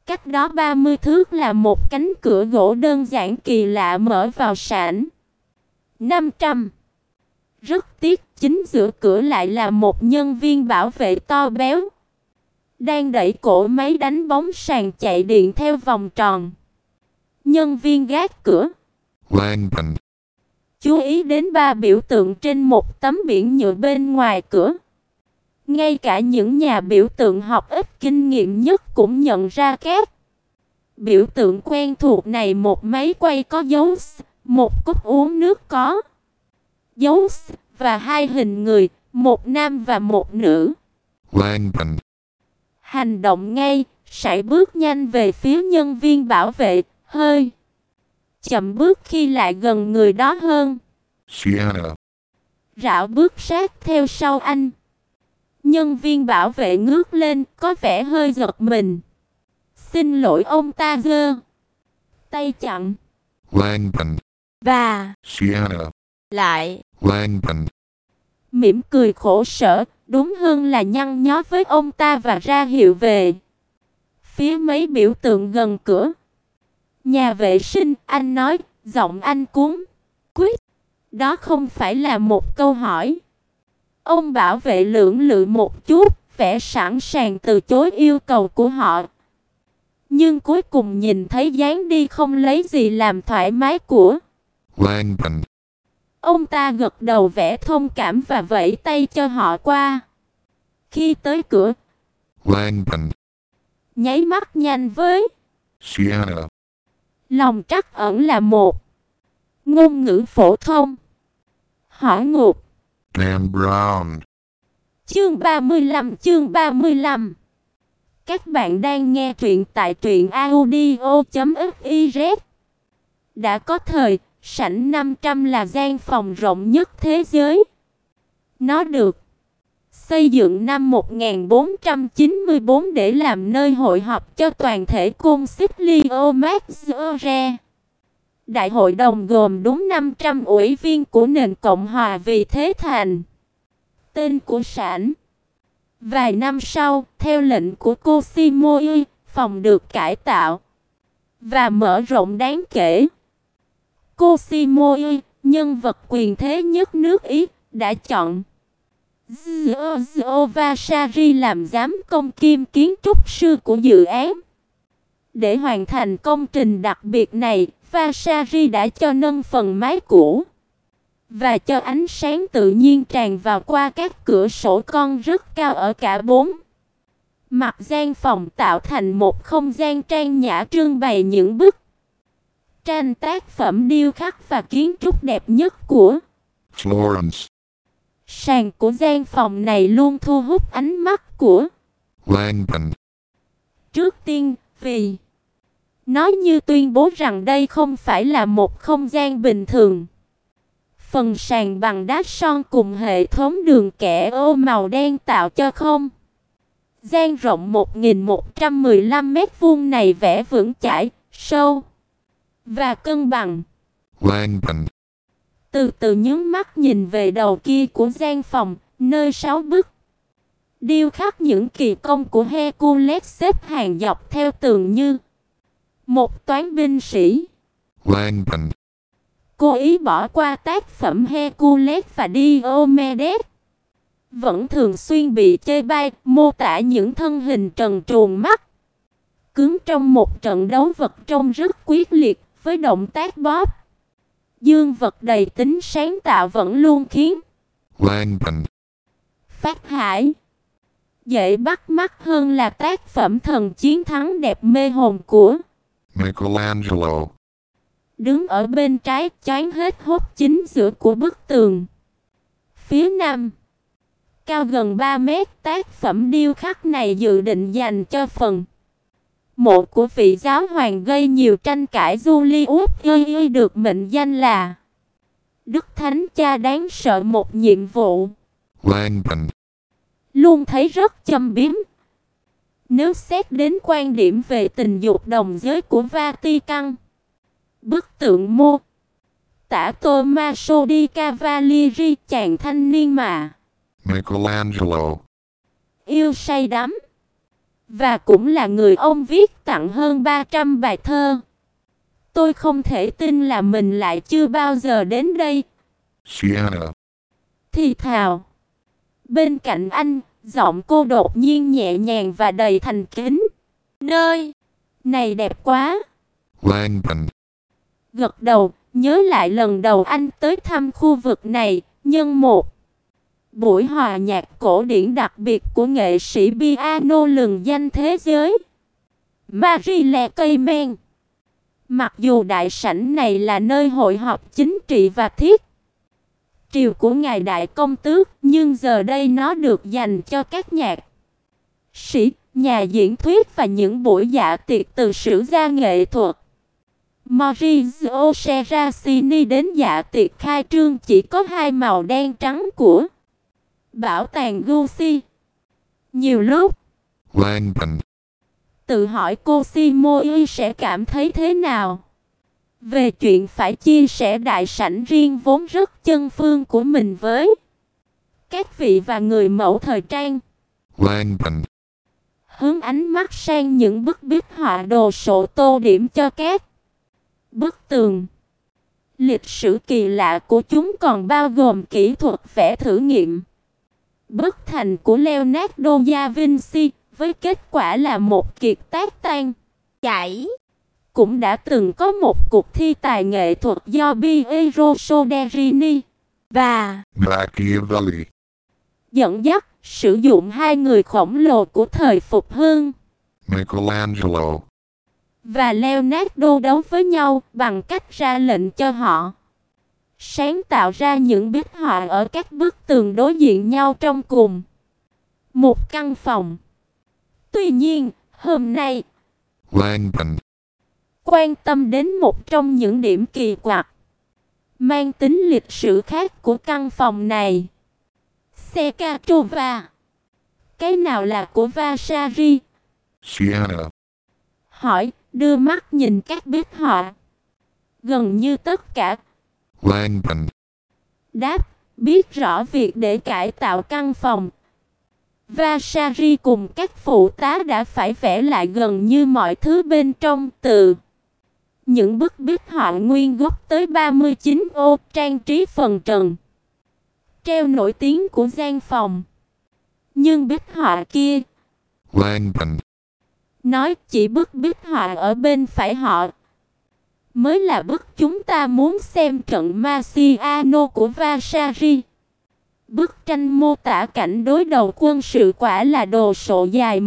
cách đó 30 thước là một cánh cửa gỗ đơn giản kỳ lạ mở vào sảnh. 500. Rất tiếc, chính giữa cửa lại là một nhân viên bảo vệ to béo, đang đẩy cỗ máy đánh bóng sàn chạy điện theo vòng tròn. Nhân viên gác cửa Langdon. chú ý đến 3 biểu tượng trên một tấm biển nhựa bên ngoài cửa. Ngay cả những nhà biểu tượng học ít kinh nghiệm nhất cũng nhận ra các biểu tượng quen thuộc này. Một máy quay có dấu S, một cốc uống nước có dấu S, và 2 hình người, một nam và một nữ. Langdon. Hành động ngay, sải bước nhanh về phía nhân viên bảo vệ, hơi chậm bước khi lại gần người đó hơn. Sienna. Rảo bước sát theo sau anh. Nhân viên bảo vệ ngước lên, có vẻ hơi giật mình. Xin lỗi ông ta, giơ tay chặn. Langdon. Và Sienna. lại Langdon. mỉm cười khổ sở, đúng hơn là nhăn nhó với ông ta và ra hiệu về phía mấy biểu tượng gần cửa. Nhà vệ sinh, anh nói, giọng anh cuống quýt. Đó không phải là một câu hỏi. Ông bảo vệ lưỡng lự một chút, vẻ sẵn sàng từ chối yêu cầu của họ. Nhưng cuối cùng nhìn thấy dáng đi không lấy gì làm thoải mái của Langdon. ông ta gật đầu vẻ thông cảm và vẫy tay cho họ qua. Khi tới cửa, Langdon. nháy mắt nhanh với Sienna. lòng trắc ẩn là một ngôn ngữ phổ thông. Hỏa ngục. Dan Brown. Chương 35. Các bạn đang nghe truyện tại truyệnaudio.fiz. Đã có thời, sảnh 500 là gian phòng rộng nhất thế giới. Nó được xây dựng năm 1494 để làm nơi hội họp cho toàn thể Concilio Maggiore. Đại hội đồng gồm đúng 500 ủy viên của nền Cộng hòa vì thế thành tên của sảnh. Vài năm sau, theo lệnh của Cosimo, phòng được cải tạo và mở rộng đáng kể. Cosimo, nhân vật quyền thế nhất nước Ý, đã chọn Giorgio Vasari làm giám công kiêm kiến trúc sư của dự án. Để hoàn thành công trình đặc biệt này, Vasari đã cho nâng phần mái cũ và cho ánh sáng tự nhiên tràn vào qua các cửa sổ con rất cao ở cả 4 mặt gian phòng, tạo thành một không gian trang nhã trưng bày những bức tranh tác phẩm điêu khắc và kiến trúc đẹp nhất của Florence. Sàn của gian phòng này luôn thu hút ánh mắt của Langdon. Trước tiên, vì nó như tuyên bố rằng đây không phải là một không gian bình thường. Phần sàn bằng đá son cùng hệ thống đường kẻ ô màu đen tạo cho không gian rộng 1115 mét vuông này vẻ vững chãi, sâu và cân bằng. Langdon. Từ từ nhướng mắt nhìn về đầu kia của gian phòng, nơi 6 bức điêu khắc những kỳ công của Hercules xếp hàng dọc theo tường như một toán binh sĩ. Langdon. Cố ý bỏ qua tác phẩm Hercules và Diomedes, vẫn thường xuyên bị chê bai, mô tả những thân hình trần truồng mắt cứng trong một trận đấu vật trông rất quyết liệt, với động tác bóp dương vật đầy tính sáng tạo vẫn luôn khiến Langdon. phát hải. Dễ bắt mắt hơn là tác phẩm Thần chiến thắng đẹp mê hồn của Michelangelo. đứng ở bên trái choáng hết hốt chính giữa của bức tường. Phía nam, cao gần 3 mét, tác phẩm điêu khắc này dự định dành cho phần mộ của vị giáo hoàng gây nhiều tranh cãi Julius được mệnh danh là Đức Thánh Cha đáng sợ. Một nhiệm vụ Langdon. luôn thấy rất châm biếm. Nếu xét đến quan điểm về tình dục đồng giới của Vatican, bức tượng mô tả Tommaso di Cavalieri, chàng thanh niên mà Michelangelo. yêu say đắm Và cũng là người ông viết tặng hơn 300 bài thơ. Tôi không thể tin là mình lại chưa bao giờ đến đây. Sienna. Thì thào. Bên cạnh anh, giọng cô đột nhiên nhẹ nhàng và đầy thành kính. Nơi này đẹp quá. Langdon. Gật đầu, nhớ lại lần đầu anh tới thăm khu vực này, nhân một buổi hòa nhạc cổ điển đặc biệt của nghệ sĩ piano lừng danh thế giới, Marie Cayman. Mặc dù đại sảnh này là nơi hội họp chính trị và thiết triều của ngài đại công tước, nhưng giờ đây nó được dành cho các nhạc sĩ, nhà diễn thuyết và những buổi dạ tiệc từ sử gia nghệ thuật. Maurizio Serracini đến dạ tiệc khai trương chỉ có hai màu đen trắng của bảo tàng Gucci. Nhiều lúc Langdon. tự hỏi cô Simoi sẽ cảm thấy thế nào về chuyện phải chia sẻ đại sảnh riêng vốn rất chân phương của mình với các vị và người mẫu thời trang. Langdon. Hướng ánh mắt sang những bức bích họa đồ sộ tô điểm cho các bức tường. Lịch sử kỳ lạ của chúng còn bao gồm kỹ thuật vẽ thử nghiệm bức thành của Leonardo da Vinci, với kết quả là một kiệt tác tan chảy. Cũng đã từng có một cuộc thi tài nghệ thuật do Piero Soderini và Machiavelli dẫn dắt, sử dụng hai người khổng lồ của thời phục hưng, Michelangelo và Leonardo đấu với nhau bằng cách ra lệnh cho họ sáng tạo ra những bích họa ở các bức tường đối diện nhau trong cùng một căn phòng. Tuy nhiên, hôm nay Langdon. quan tâm đến một trong những điểm kỳ quặc mang tính lịch sử khác của căn phòng này. Sekatova. Cái nào là của Vasari? Sienna. Hỏi, đưa mắt nhìn các bích họa. Gần như tất cả. Langdon. Đáp, biết rõ việc để cải tạo căn phòng, Vasari cùng các phụ tá đã phải vẽ lại gần như mọi thứ bên trong, từ những bức bích họa nguyên gốc tới 39 ô trang trí phần trần treo nổi tiếng của gian phòng. Nhưng bích họa kia, Langdon. nói chỉ bức bích họa ở bên phải họ mới là bức chúng ta muốn xem, trận Marciano của Vasari. Bức tranh mô tả cảnh đối đầu quân sự quả là đồ sộ dài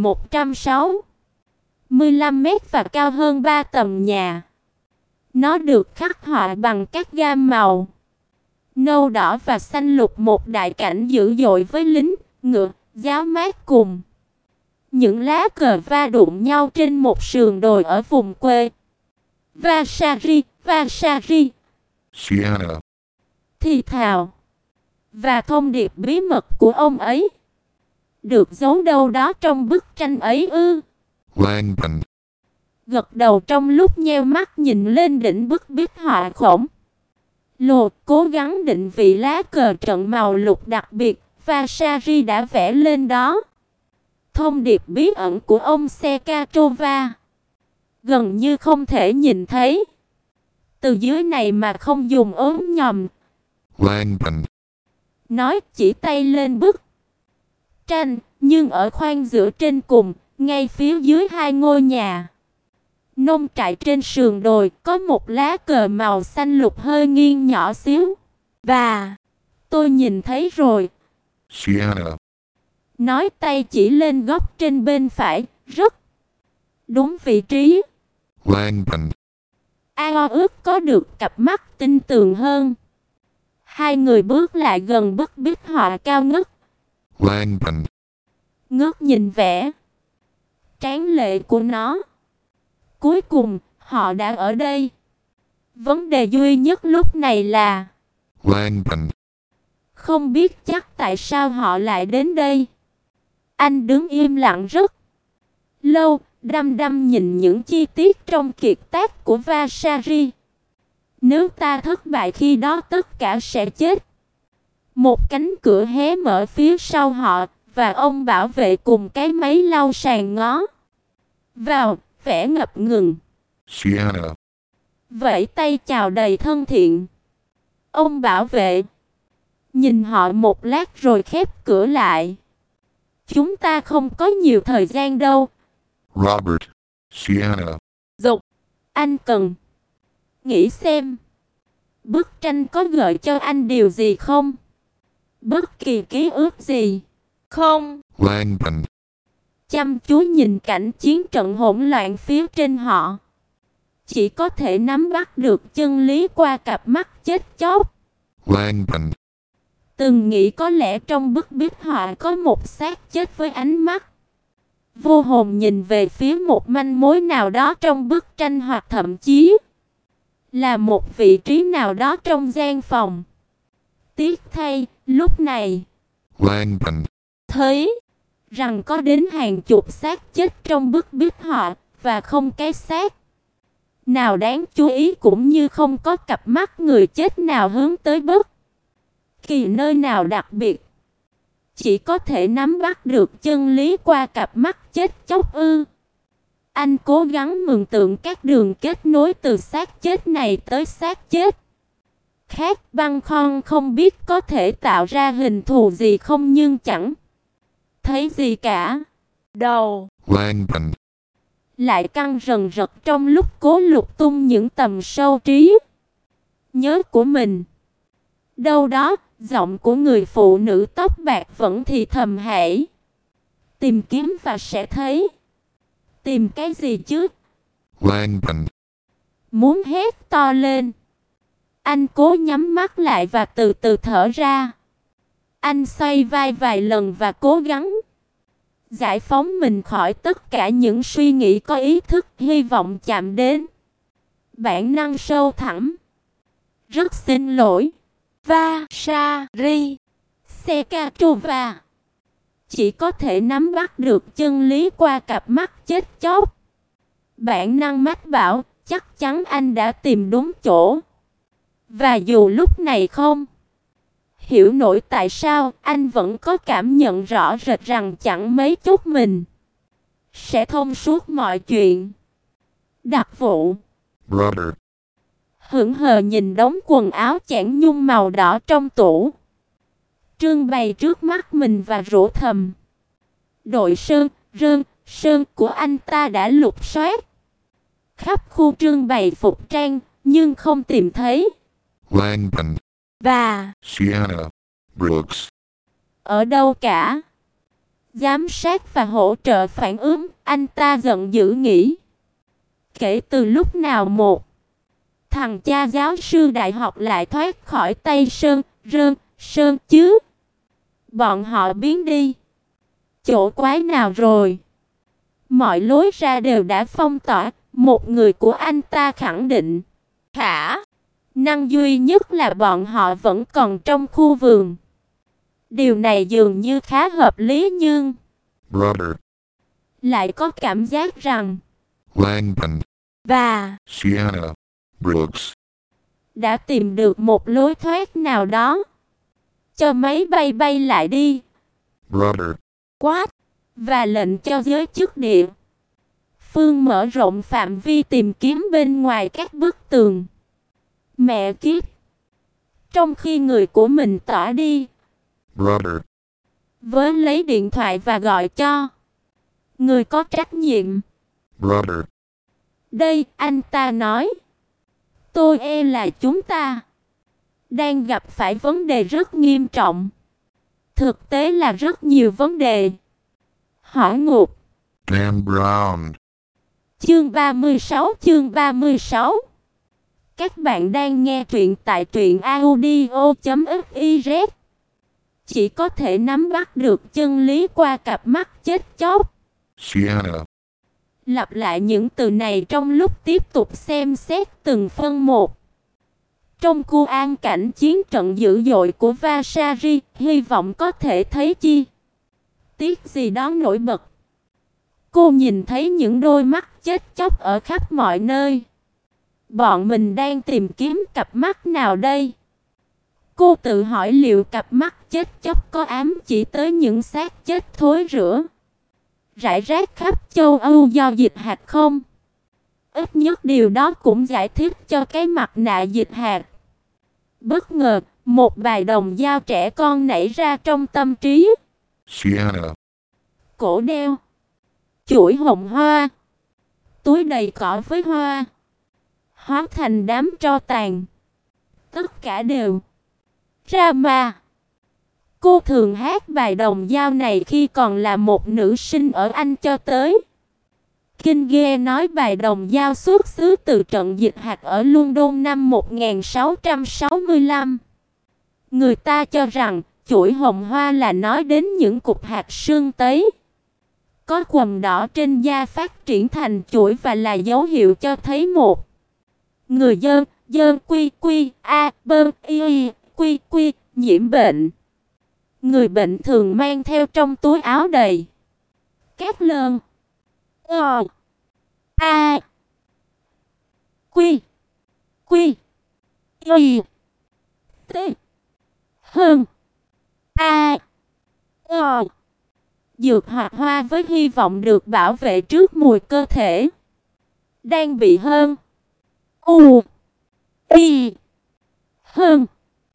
165 mét và cao hơn 3 tầng nhà. Nó được khắc họa bằng các gam màu nâu, đỏ và xanh lục, một đại cảnh dữ dội với lính, ngựa, giáo mát cùng những lá cờ va đụng nhau trên một sườn đồi ở vùng quê. Vasari, Vasari. Sienna. Thì thào. Và thông điệp bí mật của ông ấy được giấu đâu đó trong bức tranh ấy ư? Langdon. Gật đầu trong lúc nheo mắt nhìn lên đỉnh bức bích họa khổng lồ, cố gắng định vị lá cờ trận màu lục đặc biệt Vasari đã vẽ lên đó. Thông điệp bí ẩn của ông Sekatova gần như không thể nhìn thấy từ dưới này mà không dùng ốm nhòm. Langdon. Nói, chỉ tay lên bức tranh, nhưng ở khoang giữa trên cùng, ngay phía dưới hai ngôi nhà nông trại trên sườn đồi, có một lá cờ màu xanh lục hơi nghiêng nhỏ xíu. Và tôi nhìn thấy rồi. Sienna. Nói, tay chỉ lên góc trên bên phải, rất đúng vị trí. Langdon. Ao ước có được cặp mắt tinh tường hơn. Hai người bước lại gần bức bích họa cao ngất. Langdon. Ngước nhìn vẻ tráng lệ của nó. Cuối cùng, họ đã ở đây. Vấn đề duy nhất lúc này là Langdon. không biết chắc tại sao họ lại đến đây. Anh đứng im lặng rất lâu, đăm đăm nhìn những chi tiết trong kiệt tác của Vasari. Nếu ta thất bại khi đó tất cả sẽ chết. Một cánh cửa hé mở phía sau họ, và ông bảo vệ cùng cái máy lau sàn ngó Vào, vẻ ngập ngừng. Sienna. Vẫy tay chào đầy thân thiện. Ông bảo vệ nhìn họ một lát rồi khép cửa lại. Chúng ta không có nhiều thời gian đâu. Robert. Sienna. Dục. Anh cần nghĩ xem. Bức tranh có gợi cho anh điều gì không? Bất kỳ ký ức gì? Không. Langdon. Chăm chú nhìn cảnh chiến trận hỗn loạn phía trên họ. Chỉ có thể nắm bắt được chân lý qua cặp mắt chết chóc. Langdon. Từng nghĩ có lẽ trong bức bích họa có một xác chết với ánh mắt vô hồn nhìn về phía một manh mối nào đó trong bức tranh, hoặc thậm chí là một vị trí nào đó trong gian phòng. Tiếc thay, lúc này Langdon. thấy rằng có đến hàng chục xác chết trong bức bích họa, và không cái xác nào đáng chú ý, cũng như không có cặp mắt người chết nào hướng tới bất kỳ nơi nào đặc biệt. Chỉ có thể nắm bắt được chân lý qua cặp mắt chết chóc ư? Anh cố gắng mường tượng các đường kết nối từ xác chết này tới xác chết khác. Băng khoăn không biết có thể tạo ra hình thù gì không, nhưng chẳng thấy gì cả. Đầu Langdon. lại căng rần rật trong lúc cố lục tung những tầm sâu trí nhớ của mình. Đâu đó, giọng của người phụ nữ tóc bạc vẫn thì thầm: hãy tìm kiếm và sẽ thấy. Tìm cái gì chứ? Langdon. Muốn hét to lên. Anh cố nhắm mắt lại và từ từ thở ra. Anh xoay vai vài lần và cố gắng giải phóng mình khỏi tất cả những suy nghĩ có ý thức, hy vọng chạm đến bản năng sâu thẳm. Rất xin lỗi, Vasari Sekatova. Chỉ có thể nắm bắt được chân lý qua cặp mắt chết chóc. Bản năng mách bảo, chắc chắn anh đã tìm đúng chỗ. Và dù lúc này không hiểu nổi tại sao, anh vẫn có cảm nhận rõ rệt rằng chẳng mấy chốc mình sẽ thông suốt mọi chuyện. Đặc vụ Robert. hững hờ nhìn đống quần áo chẽn nhung màu đỏ trong tủ trưng bày trước mắt mình và rủa thầm. Đội sơn của anh ta đã lục soát khắp khu trưng bày phục trang, nhưng không tìm thấy Langdon. và Sienna. Brooks. ở đâu cả. Giám sát và hỗ trợ phản ứng, anh ta giận dữ nghĩ. Kể từ lúc nào một thằng cha giáo sư đại học lại thoát khỏi tay Sơn chứ? Bọn họ biến đi chỗ quái nào rồi? Mọi lối ra đều đã phong tỏa. Một người của anh ta khẳng định khả năng duy nhất là bọn họ vẫn còn trong khu vườn. Điều này dường như khá hợp lý, nhưng Robert. lại có cảm giác rằng Langdon. và Sienna. Brooks. đã tìm được một lối thoát nào đó. Cho máy bay bay lại đi. Robert. Quát và lệnh cho giới chức địa phương mở rộng phạm vi tìm kiếm bên ngoài các bức tường. Mẹ kiếp! Trong khi người của mình tỏa đi, Robert. với lấy điện thoại và gọi cho người có trách nhiệm. Robert. Đây, anh ta nói. Tôi e là chúng ta đang gặp phải vấn đề rất nghiêm trọng. Thực tế là rất nhiều vấn đề. Hỏa ngục. Dan Brown. Chương 36. Các bạn đang nghe truyện tại truyệnaudio.fiz. Chỉ có thể nắm bắt được chân lý qua cặp mắt chết chóc. Sienna. Lặp lại những từ này trong lúc tiếp tục xem xét từng phân một. Trong cu an cảnh chiến trận dữ dội của Vasari, hy vọng có thể thấy chi tiết gì đó nổi bật. Cô nhìn thấy những đôi mắt chết chóc ở khắp mọi nơi. Bọn mình đang tìm kiếm cặp mắt nào đây? Cô tự hỏi liệu cặp mắt chết chóc có ám chỉ tới những xác chết thối rữa rải rác khắp châu Âu do dịch hạt không? Ít nhất điều đó cũng giải thích cho cái mặt nạ dịch hạt. Bất ngờ, một bài đồng dao trẻ con nảy ra trong tâm trí. Sienna, Cổ đeo chuỗi hồng hoa, túi đầy cỏ với hoa, hóa thành đám tro tàn. Tất cả đều drama. Cô thường hát bài đồng dao này khi còn là một nữ sinh ở Anh cho tới. Kinge nói bài đồng dao xuất xứ từ trận dịch hạt ở London năm 1665. Người ta cho rằng chuỗi hồng hoa là nói đến những cục hạt sương tấy. Có quầng đỏ trên da phát triển thành chuỗi và là dấu hiệu cho thấy một người dơn quy quy a bơn y quy quy nhiễm bệnh. Người bệnh thường mang theo trong túi áo đầy các lơn a quy quy y t hơn a dược hoặc hoa với hy vọng được bảo vệ trước mùi cơ thể đang bị hơn y hơn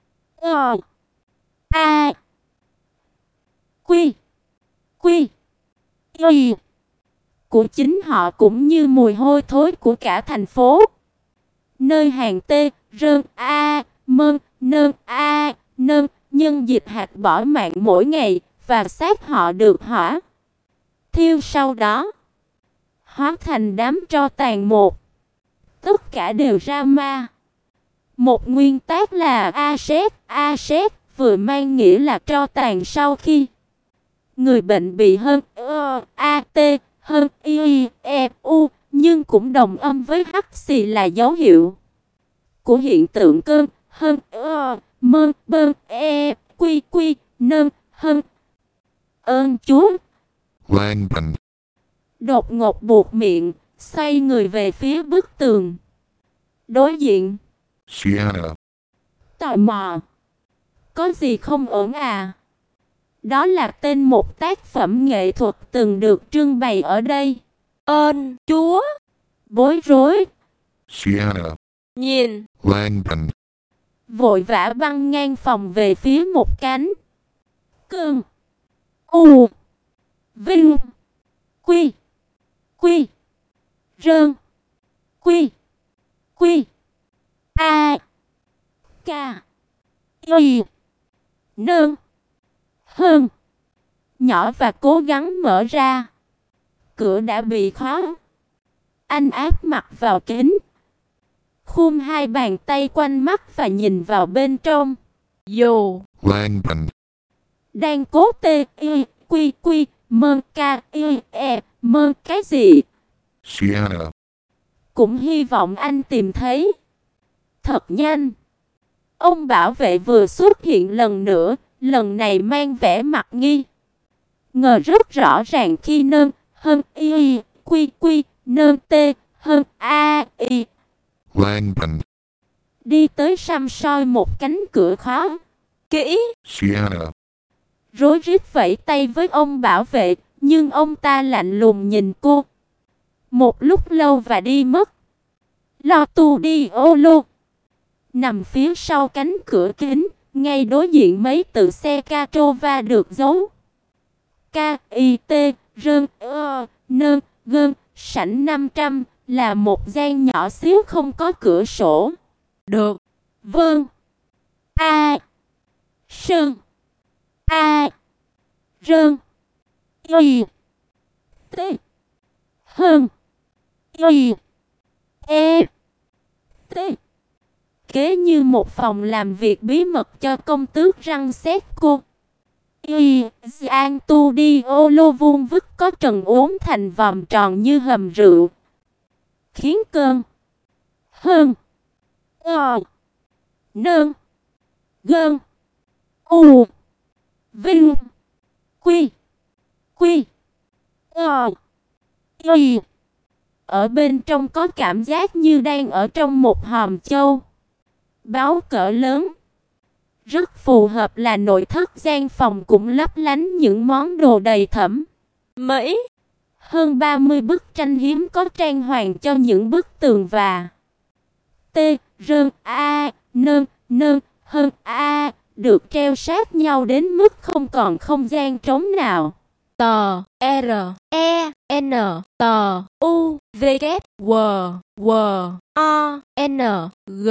a quy quy y của chính họ cũng như mùi hôi thối của cả thành phố. Nơi hàng T, rơn A, mơn, nơn A, nơn, nhân dịch hạt bỏ mạng mỗi ngày và xác họ được hỏa thiêu sau đó hóa thành đám tro tàn một. Tất cả đều ra ma. Một nguyên tắc là A-xét vừa mang nghĩa là tro tàn sau khi người bệnh bị hơn A-T hơn I-E-U, nhưng cũng đồng âm với hắc xì là dấu hiệu của hiện tượng cơn hơn mơn bơn quy quy nơn hơn. Ơn Chúa. Langdon, Đột ngột buột miệng, xoay người về phía bức tường đối diện. Sienna, Tò mò. Có gì không ổn à? Đó là tên một tác phẩm nghệ thuật từng được trưng bày ở đây. Ơn Chúa. Bối rối. Sienna, Nhìn. Langdon, Vội vã băng ngang phòng về phía một cánh cơn U Vinh Quy Quy Rơn Quy Quy A K Y Nơn Hơn nhỏ và cố gắng mở ra. Cửa đã bị khóa. Anh áp mặt vào kính, khum hai bàn tay quanh mắt và nhìn vào bên trong. Dù Langdon, Đang cố tê y quy quy mơn ca y e mơn cái gì. Sienna, Cũng hy vọng anh tìm thấy. Thật nhanh. Ông bảo vệ vừa xuất hiện lần nữa, lần này mang vẻ mặt nghi ngờ rất rõ ràng khi nơn hơn y quy quy nơn t hơn a y Langdon, đi tới săm soi một cánh cửa khó kỹ. Sienna, Rối rít vẫy tay với ông bảo vệ, nhưng ông ta lạnh lùng nhìn cô một lúc lâu và đi mất. Lo tu đi ô lô nằm phía sau cánh cửa kính, ngay đối diện mấy tự xe Catrova được giấu K-I-T rơn nơn gơn sảnh 500 là một gian nhỏ xíu không có cửa sổ. được. Vâng. A Sơn A Rơn Y T Hơn Y E T kế như một phòng làm việc bí mật cho công tước răng xét cô. Y An tu đi ô lô vuông vức có trần uốn thành vòng tròn như hầm rượu, khiến cơn hơn nơn gơn u vinh quy quy y ở bên trong có cảm giác như đang ở trong một hòm châu báu cỡ lớn. Rất phù hợp là nội thất gian phòng cũng lấp lánh những món đồ đầy thẩm Mỹ. Hơn 30 bức tranh hiếm có trang hoàng cho những bức tường và T, Rơn, A, Nơn, Nơn, Hơn, A được treo sát nhau đến mức không còn không gian trống nào. Tờ R E N tờ U V K W W O N G.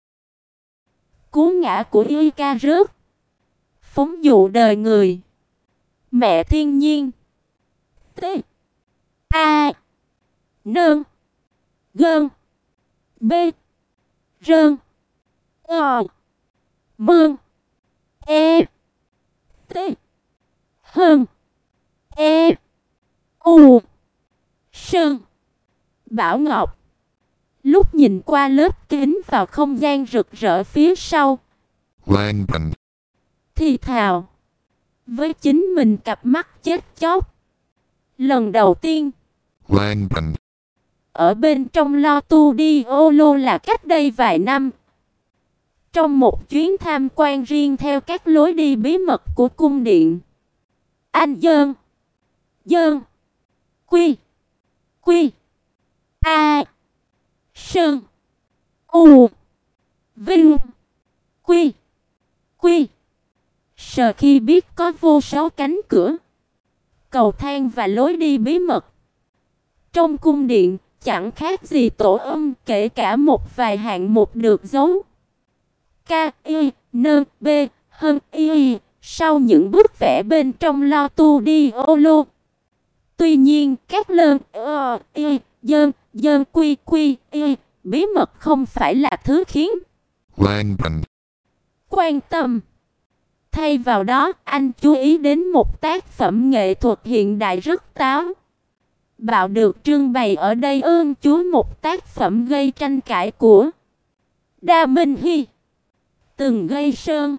Cú ngã của Icarus, phóng dụ đời người, mẹ thiên nhiên. T A Nơn Gơn B Rơn Ờ Mương E T Hơn E U Sơn Bảo Ngọc. Lúc nhìn qua lớp kính vào không gian rực rỡ phía sau, Langdon, thì thào với chính mình cặp mắt chết chóc. Lần đầu tiên Langdon, ở bên trong Lo Tu Di Ô Lô là cách đây vài năm, trong một chuyến tham quan riêng theo các lối đi bí mật của cung điện. Anh Dơn Quy A Sơn U Vinh Quy Sợ khi biết có vô số cánh cửa, cầu thang và lối đi bí mật trong cung điện, chẳng khác gì tổ ong, kể cả một vài hạng mục được giấu K I N B hơn I sau những bức vẽ bên trong Lo Tu Di Ô Lô. Tuy nhiên, các lơn I dơn quy I bí mật không phải là thứ khiến Langdon, quan tâm. Thay vào đó, anh chú ý đến một tác phẩm nghệ thuật hiện đại rất táo bạo được trưng bày ở đây. Ơn Chúa, một tác phẩm gây tranh cãi của Da Minh Hy, từng gây sơn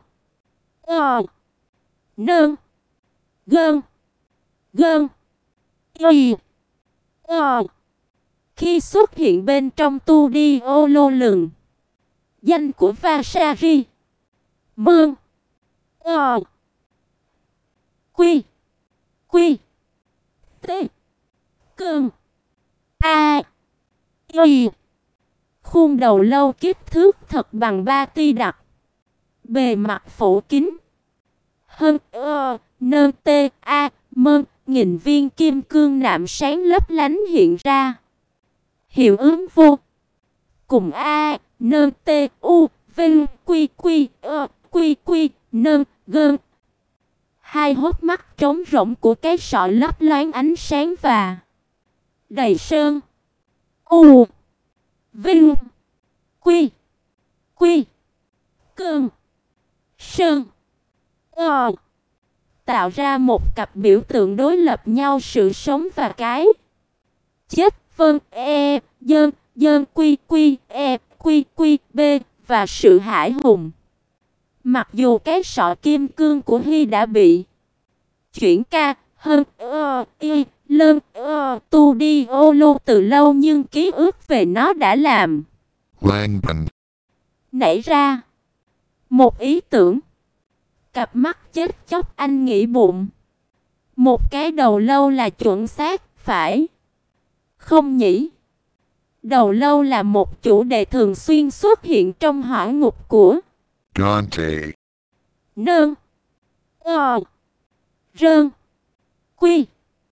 nơn gơn y khi xuất hiện bên trong Tu Di Ô Lô lừng danh của Vasari Mương Quy T Cơn A Y. Khuôn đầu lâu kích thước thật bằng ba ti đặc, bề mặt phủ kín. Hơn nơn T A Mơn, nghìn viên kim cương nạm sáng lấp lánh hiện ra. Hiệu ứng vô cùng A nơn T U Vinh Quy nơn Gơn. Hai hốc mắt trống rỗng của cái sọ lấp loáng ánh sáng và đầy sơn U Vinh Quy Cơn Sơn tạo ra một cặp biểu tượng đối lập nhau, sự sống và cái chết. Vân E dơn quy B và sự hải hùng. Mặc dù cái sọ kim cương của Hy đã bị chuyển ca hơn y lơn Tu Di Ô Lô từ lâu, nhưng ký ức về nó đã làm Langdon, nảy ra một ý tưởng. Cặp mắt chết chóc, anh nghĩ bụng. Một cái đầu lâu là chuẩn xác, phải không nhỉ? Đầu lâu là một chủ đề thường xuyên xuất hiện trong hỏa ngục của Dante, nơn rơn quy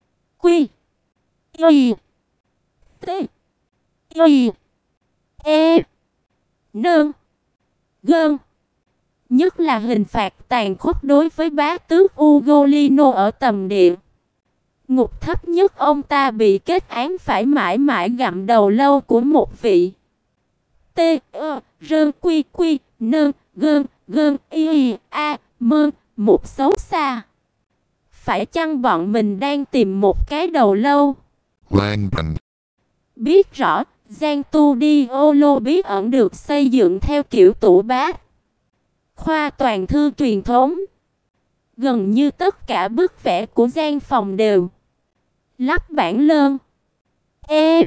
y t y e nơn gơn. Nhất là hình phạt tàn khốc đối với bá tước Ugolino ở tầm địa ngục thấp nhất. Ông ta bị kết án phải mãi mãi gặm đầu lâu của một vị T rơn quy nơn gơn y a mơn, một xấu xa. Phải chăng bọn mình đang tìm một cái đầu lâu? Langdon, Biết rõ, Gian Tu Di Ô Lô bí ẩn được xây dựng theo kiểu tủ bát khoa toàn thư truyền thống. Gần như tất cả bức vẽ của gian phòng đều lắp bản lơn E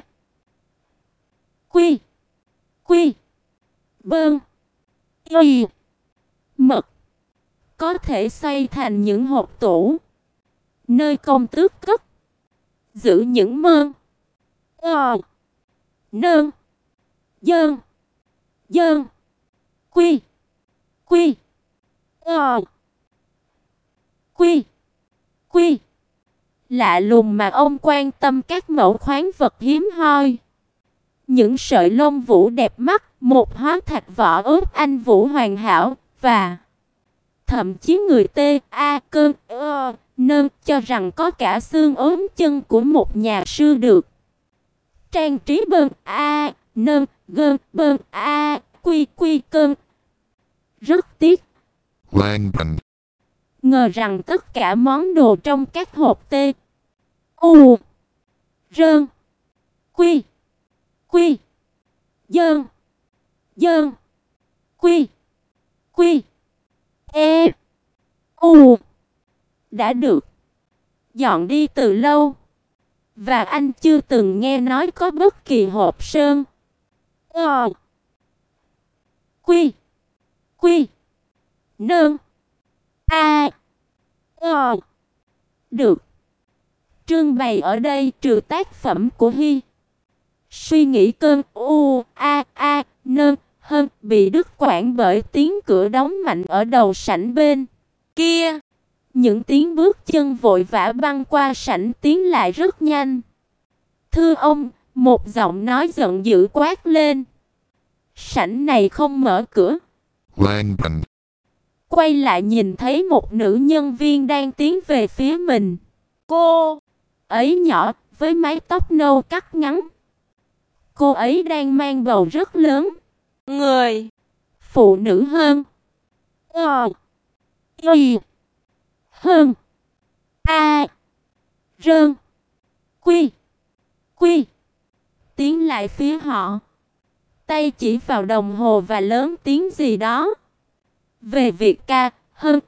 Quy Bơn Y mật, có thể xoay thành những hộp tủ nơi công tước cất Giữ những mơn. Nơn. Dơn. Dơn. Quy. Quy. Quy. Quy. Lạ lùng mà ông quan tâm các mẫu khoáng vật hiếm hoi. Những sợi lông vũ đẹp mắt, một hóa thạch vỏ ướp anh vũ hoàn hảo, và thậm chí người nơn cho rằng có cả xương ốm chân của một nhà sư được trang trí nơn quy cơn. Rất tiếc. Langband. Ngờ rằng tất cả món đồ trong các hộp rơn quy dơn quy đã được dọn đi từ lâu, và anh chưa từng nghe nói có bất kỳ hộp sơn quy nơn được trưng bày ở đây, trừ tác phẩm của Hy. Suy nghĩ cơn nơn hơn bị đứt quãng bởi tiếng cửa đóng mạnh ở đầu sảnh bên kia. Những tiếng bước chân vội vã băng qua sảnh tiến lại rất nhanh. Thưa ông, một giọng nói giận dữ quát lên. Sảnh này không mở cửa. Langband. Quay lại nhìn thấy một nữ nhân viên đang tiến về phía mình. Cô ấy nhỏ, với mái tóc nâu cắt ngắn. Cô ấy đang mang bầu rất lớn. Người phụ nữ hơn hơn rơn quy tiến lại phía họ, tay chỉ vào đồng hồ và lớn tiếng gì đó về việc ca hơn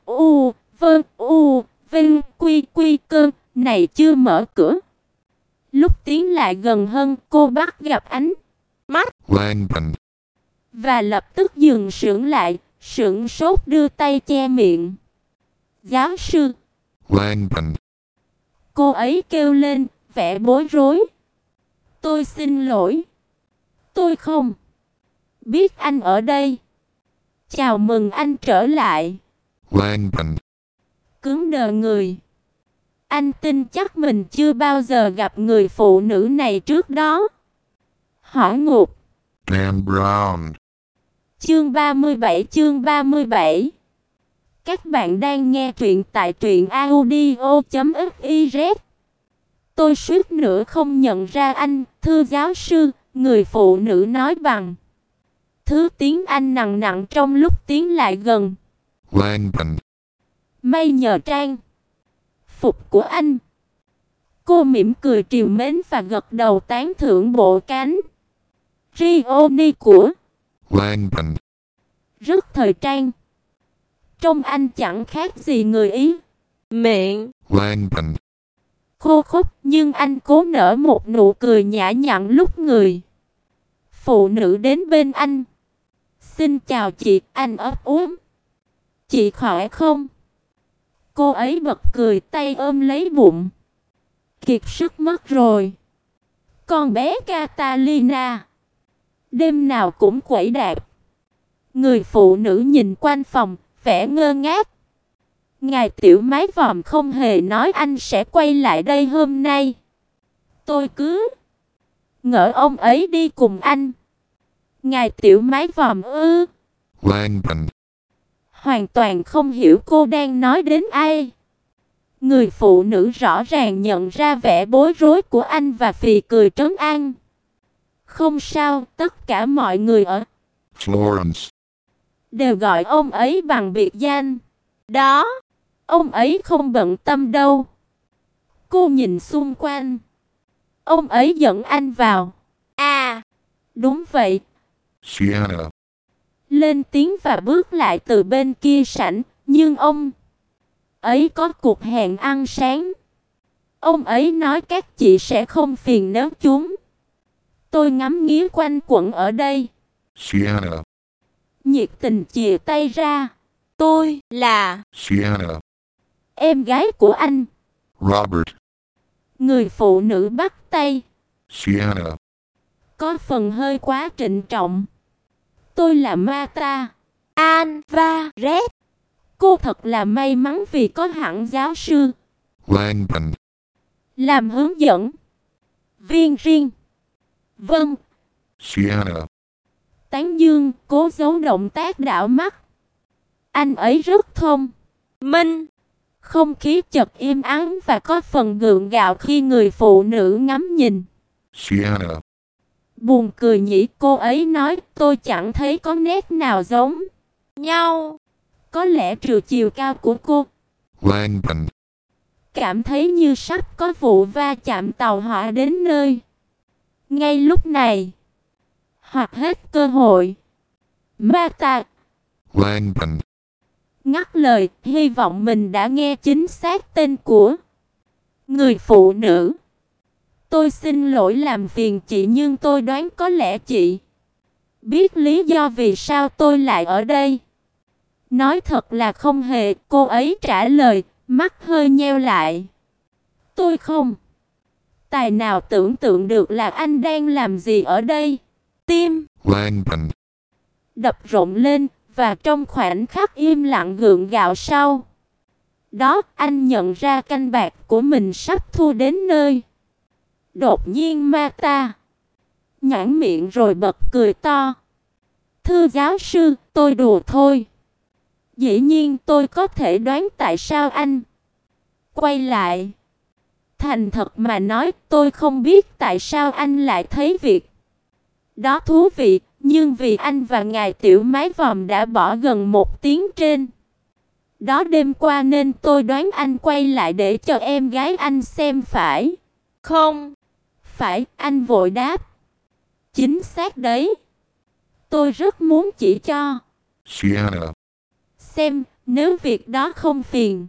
vinh quy cơn này chưa mở cửa. Lúc tiến lại gần hơn, cô bắt gặp ánh mắt Langband. và lập tức dừng sững lại, sững sốt đưa tay che miệng. Giáo sư. Langband. Cô ấy kêu lên, vẻ bối rối. Tôi xin lỗi. Tôi không biết anh ở đây. Chào mừng anh trở lại. Langband. Cứng đờ người. Anh tin chắc mình chưa bao giờ gặp người phụ nữ này trước đó. Hỏi ngục. Dan Brown. Chương 37. Các bạn đang nghe truyện tại truyệnaudio.fiz. Tôi suýt nữa không nhận ra anh, thưa giáo sư, người phụ nữ nói bằng thứ tiếng Anh nặng nặng trong lúc tiến lại gần. Langband. May nhờ trang phục của anh. Cô mỉm cười trìu mến và gật đầu tán thưởng bộ cánh Rioni của Langband. rất thời trang. Trông anh chẳng khác gì người Ý. Miệng Langband. khô khốc, nhưng anh cố nở một nụ cười nhã nhặn lúc người phụ nữ đến bên anh. Xin chào chị, anh ấp úng. Chị khỏe không? Cô ấy bật cười, tay ôm lấy bụng. Kiệt sức mất rồi. Con bé Catalina đêm nào cũng quẩy đạp. Người phụ nữ nhìn quanh phòng, vẻ ngơ ngác. Ngài tiểu mái vòm không hề nói anh sẽ quay lại đây hôm nay. Tôi cứ ngỡ ông ấy đi cùng anh. Ngài tiểu mái vòm ư? Langband. Hoàn toàn không hiểu cô đang nói đến ai. Người phụ nữ rõ ràng nhận ra vẻ bối rối của anh và phì cười trấn an. Không sao, tất cả mọi người ở Florence. đều gọi ông ấy bằng biệt danh đó. Ông ấy không bận tâm đâu. Cô nhìn xung quanh. Ông ấy dẫn anh vào. À, đúng vậy. Sienna. Lên tiếng và bước lại từ bên kia sảnh, nhưng ông ấy có cuộc hẹn ăn sáng. Ông ấy nói các chị sẽ không phiền nếu chúng tôi ngắm nghía quanh quẩn ở đây. Sienna. Nhiệt tình chìa tay ra. Tôi là Sienna. em gái của anh. Robert. Người phụ nữ bắt tay. Sienna. Có phần hơi quá trịnh trọng. Tôi là Marta Alvarez. Cô thật là may mắn vì có hẳn giáo sư Langdon. làm hướng dẫn viên riêng. Vâng. Sienna. Tán dương cố giấu động tác đảo mắt. Anh ấy rất thông minh. Không khí chợt im ắng và có phần gượng gạo khi người phụ nữ ngắm nhìn. Sienna. Buồn cười nhỉ, cô ấy nói, tôi chẳng thấy có nét nào giống nhau. Có lẽ trừ chiều cao của cô. Langdon. Cảm thấy như sắp có vụ va chạm tàu hỏa đến nơi. Ngay lúc này, hoặc hết cơ hội. Marta Langdon. ngắt lời, hy vọng mình đã nghe chính xác tên của người phụ nữ. Tôi xin lỗi làm phiền chị, nhưng tôi đoán có lẽ chị biết lý do vì sao tôi lại ở đây. Nói thật là không hề, cô ấy trả lời, mắt hơi nheo lại. Tôi không tài nào tưởng tượng được là anh đang làm gì ở đây. Tim Langdon. đập rộn lên, và trong khoảnh khắc im lặng gượng gạo sau đó, anh nhận ra canh bạc của mình sắp thua đến nơi. Đột nhiên Marta nhãn miệng rồi bật cười to. Thưa giáo sư, tôi đùa thôi. Dĩ nhiên tôi có thể đoán tại sao anh quay lại. Thành thật mà nói, tôi không biết tại sao anh lại thấy việc đó thú vị, nhưng vì anh và ngài tiểu mái vòm đã bỏ gần 1 tiếng trên đó đêm qua nên tôi đoán anh quay lại để cho em gái anh xem phải không? Phải, anh vội đáp. Chính xác đấy. Tôi rất muốn chỉ cho Sienna. xem, nếu việc đó không phiền.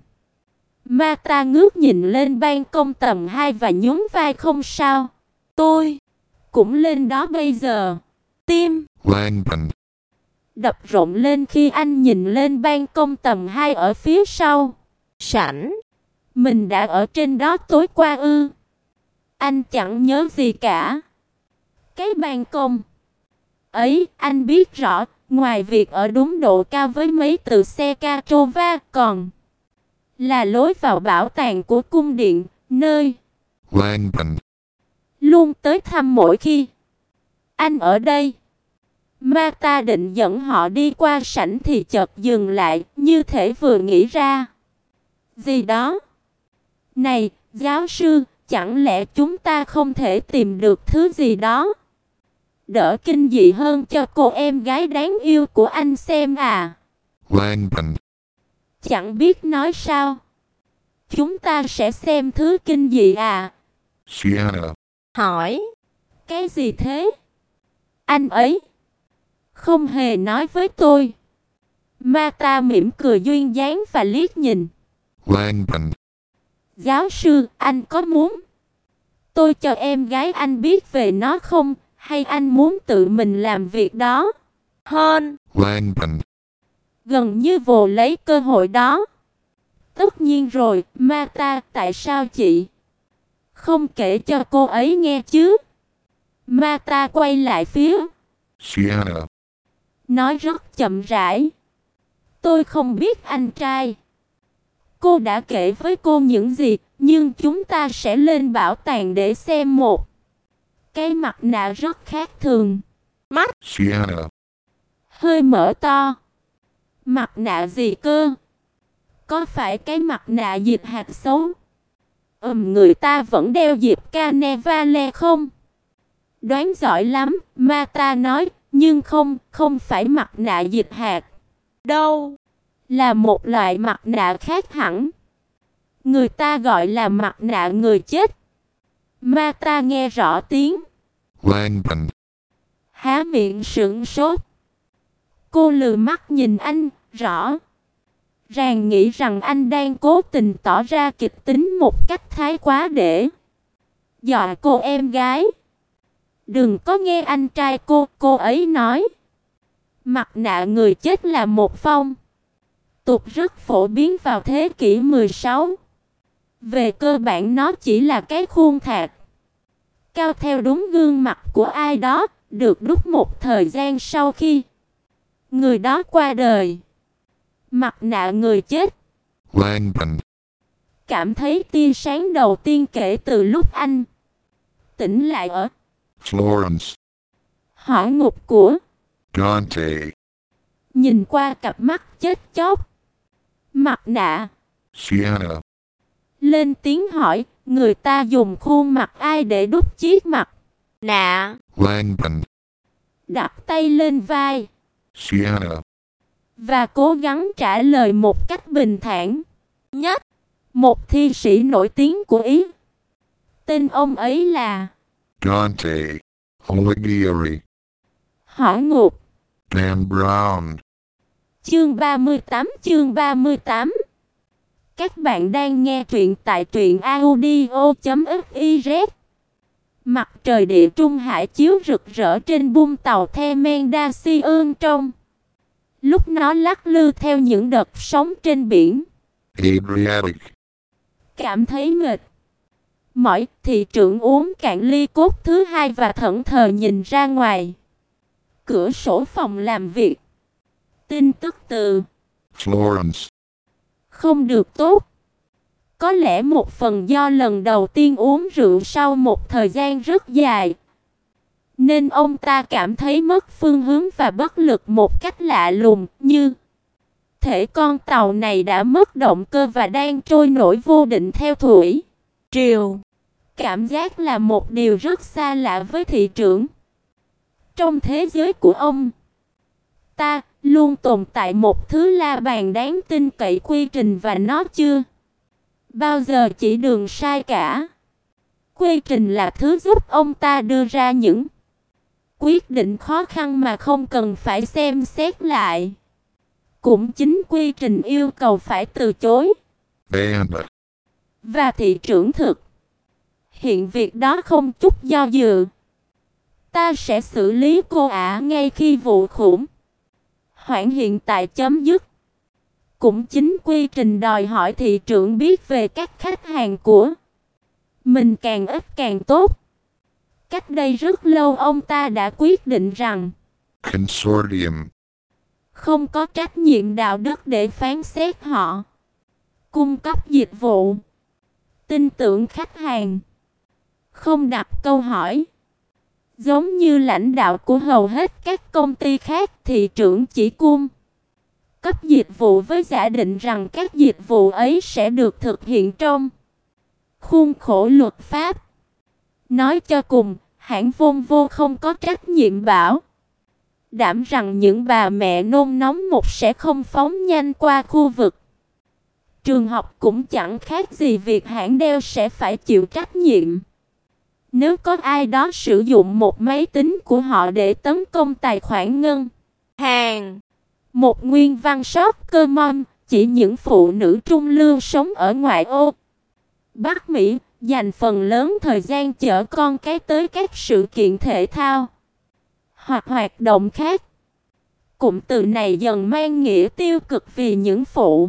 Marta ngước nhìn lên ban công tầng 2 và nhún vai, không sao. Tôi cũng lên đó bây giờ. Tim Langdon. đập rộn lên khi anh nhìn lên ban công tầng 2 ở phía sau sảnh. Mình đã ở trên đó tối qua ư? Anh chẳng nhớ gì cả. Cái ban công ấy, anh biết rõ, ngoài việc ở đúng độ cao với mấy từ xe Catrova, còn là lối vào bảo tàng của cung điện, nơi Langdon. luôn tới thăm mỗi khi anh ở đây. Marta định dẫn họ đi qua sảnh thì chợt dừng lại, như thể vừa nghĩ ra gì đó. Này, giáo sư, chẳng lẽ chúng ta không thể tìm được thứ gì đó đỡ kinh dị hơn cho cô em gái đáng yêu của anh xem à? Langdon. Chẳng biết nói sao. Chúng ta sẽ xem thứ kinh dị à? Sienna. hỏi. Cái gì thế? Anh ấy không hề nói với tôi. Marta mỉm cười duyên dáng và liếc nhìn. Langdon. Giáo sư, anh có muốn tôi cho em gái anh biết về nó không? Hay anh muốn tự mình làm việc đó? Hơn Langdon. gần như vồ lấy cơ hội đó. Tất nhiên rồi, Marta, tại sao chị không kể cho cô ấy nghe chứ? Marta quay lại phía Sienna. nói rất chậm rãi. Tôi không biết anh trai cô đã kể với cô những gì, nhưng chúng ta sẽ lên bảo tàng để xem một cái mặt nạ rất khác thường. Mắt Sienna. hơi mở to. Mặt nạ gì cơ? Có phải cái mặt nạ dịch hạt xấu người ta vẫn đeo dịp Carnevale không? Đoán giỏi lắm, Marta nói, nhưng không phải mặt nạ dịch hạt đâu. Là một loại mặt nạ khác hẳn. Người ta gọi là mặt nạ người chết. Marta nghe rõ tiếng Langdon. há miệng sững sốt. Cô lừ mắt nhìn anh, rõ ràng nghĩ rằng anh đang cố tình tỏ ra kịch tính một cách thái quá để dọa cô em gái. Đừng có nghe anh trai cô ấy nói. Mặt nạ người chết là một phong tục rất phổ biến vào thế kỷ 16. Về cơ bản nó chỉ là cái khuôn thạc cao theo đúng gương mặt của ai đó, được đúc một thời gian sau khi người đó qua đời. Mặt nạ người chết. Langdon. Cảm thấy tia sáng đầu tiên kể từ lúc anh tỉnh lại ở Florence. hỏa ngục của Dante. nhìn qua cặp mắt chết chóc. Mặt nạ Sienna. lên tiếng hỏi, người ta dùng khuôn mặt ai để đúc chiếc mặt nạ? Langdon. Đặt tay lên vai Sienna. và cố gắng trả lời một cách bình thản Nhất. Một thi sĩ nổi tiếng của Ý. Tên ông ấy là Dante Alighieri. Hỏa ngục. Dan Brown. Chương 38. Các bạn đang nghe truyện tại truyệnaudio.fiz. Mặt trời địa trung hải chiếu rực rỡ trên bung tàu The Mendocino trong lúc nó lắc lư theo những đợt sóng trên biển. Adriatic. Cảm thấy mệt mỏi, thị trưởng uống cạn ly cốt thứ hai và thẫn thờ nhìn ra ngoài cửa sổ phòng làm việc. Tin tức từ Florence. không được tốt. Có lẽ một phần do lần đầu tiên uống rượu sau một thời gian rất dài, nên ông ta cảm thấy mất phương hướng và bất lực một cách lạ lùng, như thể con tàu này đã mất động cơ và đang trôi nổi vô định theo thủy triều. Cảm giác là một điều rất xa lạ với thị trưởng. Trong thế giới của ông ta luôn tồn tại một thứ la bàn đáng tin cậy quy trình và nó chưa bao giờ chỉ đường sai cả. Quy trình là thứ giúp ông ta đưa ra những quyết định khó khăn mà không cần phải xem xét lại. Cũng chính quy trình yêu cầu phải từ chối. Banda. Và thị trưởng thực hiện việc đó không chút do dự. Ta sẽ xử lý cô ả ngay khi vụ khủng hoảng hiện tại chấm dứt. Cũng chính quy trình đòi hỏi thị trưởng biết về các khách hàng của mình càng ít càng tốt. Cách đây rất lâu ông ta đã quyết định rằng Consortium. không có trách nhiệm đạo đức để phán xét họ. Cung cấp dịch vụ, tin tưởng khách hàng, không đặt câu hỏi. Giống như lãnh đạo của hầu hết các công ty khác, thị trưởng chỉ cung cấp dịch vụ với giả định rằng các dịch vụ ấy sẽ được thực hiện trong khuôn khổ luật pháp. Nói cho cùng, hãng Volvo không có trách nhiệm bảo đảm rằng những bà mẹ nôn nóng một sẽ không phóng nhanh qua khu vực trường học, cũng chẳng khác gì việc hãng Dell sẽ phải chịu trách nhiệm nếu có ai đó sử dụng một máy tính của họ để tấn công tài khoản ngân hàng. Một nguyên văn sót cơ mong chỉ những phụ nữ trung lưu sống ở ngoại ô Bắc Mỹ dành phần lớn thời gian chở con cái tới các sự kiện thể thao hoặc hoạt động khác. Cụm từ này dần mang nghĩa tiêu cực vì những phụ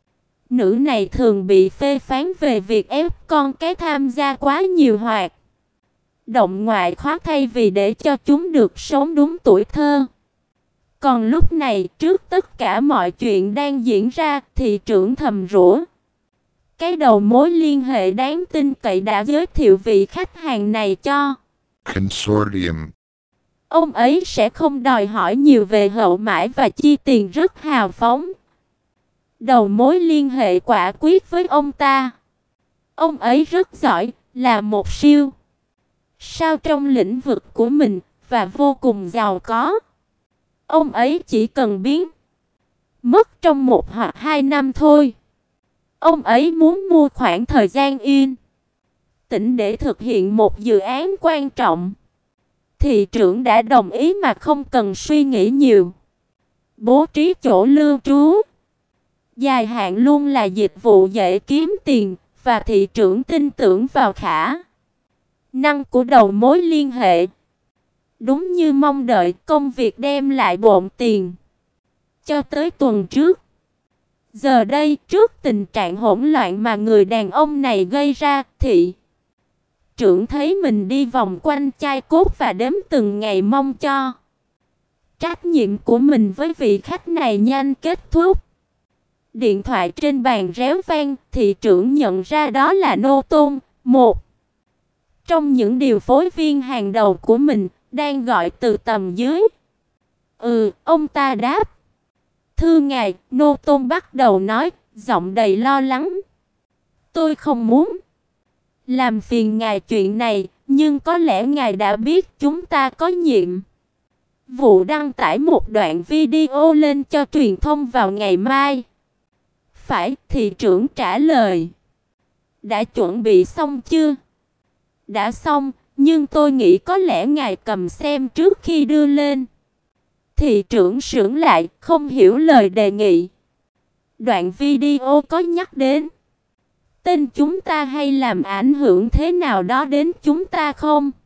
nữ này thường bị phê phán về việc ép con cái tham gia quá nhiều hoạt động ngoại khóa thay vì để cho chúng được sống đúng tuổi thơ. Còn lúc này, trước tất cả mọi chuyện đang diễn ra, thị trưởng thầm rủa. Cái đầu mối liên hệ đáng tin cậy đã giới thiệu vị khách hàng này cho Consortium. ông ấy sẽ không đòi hỏi nhiều về hậu mãi và chi tiền rất hào phóng. Đầu mối liên hệ quả quyết với ông ta. Ông ấy rất giỏi, là một siêu sao trong lĩnh vực của mình và vô cùng giàu có. Ông ấy chỉ cần biến mất trong 1 hoặc 2 năm thôi. Ông ấy muốn mua khoảng thời gian yên tĩnh để thực hiện một dự án quan trọng. Thị trưởng đã đồng ý mà không cần suy nghĩ nhiều. Bố trí chỗ lưu trú dài hạn luôn là dịch vụ dễ kiếm tiền, và thị trưởng tin tưởng vào khả năng của đầu mối liên hệ. Đúng như mong đợi, công việc đem lại bộn tiền. Cho tới tuần trước, Giờ đây, trước tình trạng hỗn loạn mà người đàn ông này gây ra, thị trưởng thấy mình đi vòng quanh chai cốt và đếm từng ngày mong cho trách nhiệm của mình với vị khách này nhanh kết thúc. Điện thoại trên bàn réo vang, thị trưởng nhận ra đó là Nô Tôn, một trong những điều phối viên hàng đầu của mình, đang gọi từ tầm dưới. Ông ta đáp. Thưa ngài, Nô Tôn bắt đầu nói, giọng đầy lo lắng. Tôi không muốn làm phiền ngài chuyện này, nhưng có lẽ ngài đã biết chúng ta có nhiệm vụ đăng tải một đoạn video lên cho truyền thông vào ngày mai. Phải, thị trưởng trả lời. Đã chuẩn bị xong chưa? Đã xong, nhưng tôi nghĩ có lẽ ngài cầm xem trước khi đưa lên. Thị trưởng sững lại, không hiểu lời đề nghị. Đoạn video có nhắc đến tên chúng ta hay làm ảnh hưởng thế nào đó đến chúng ta không?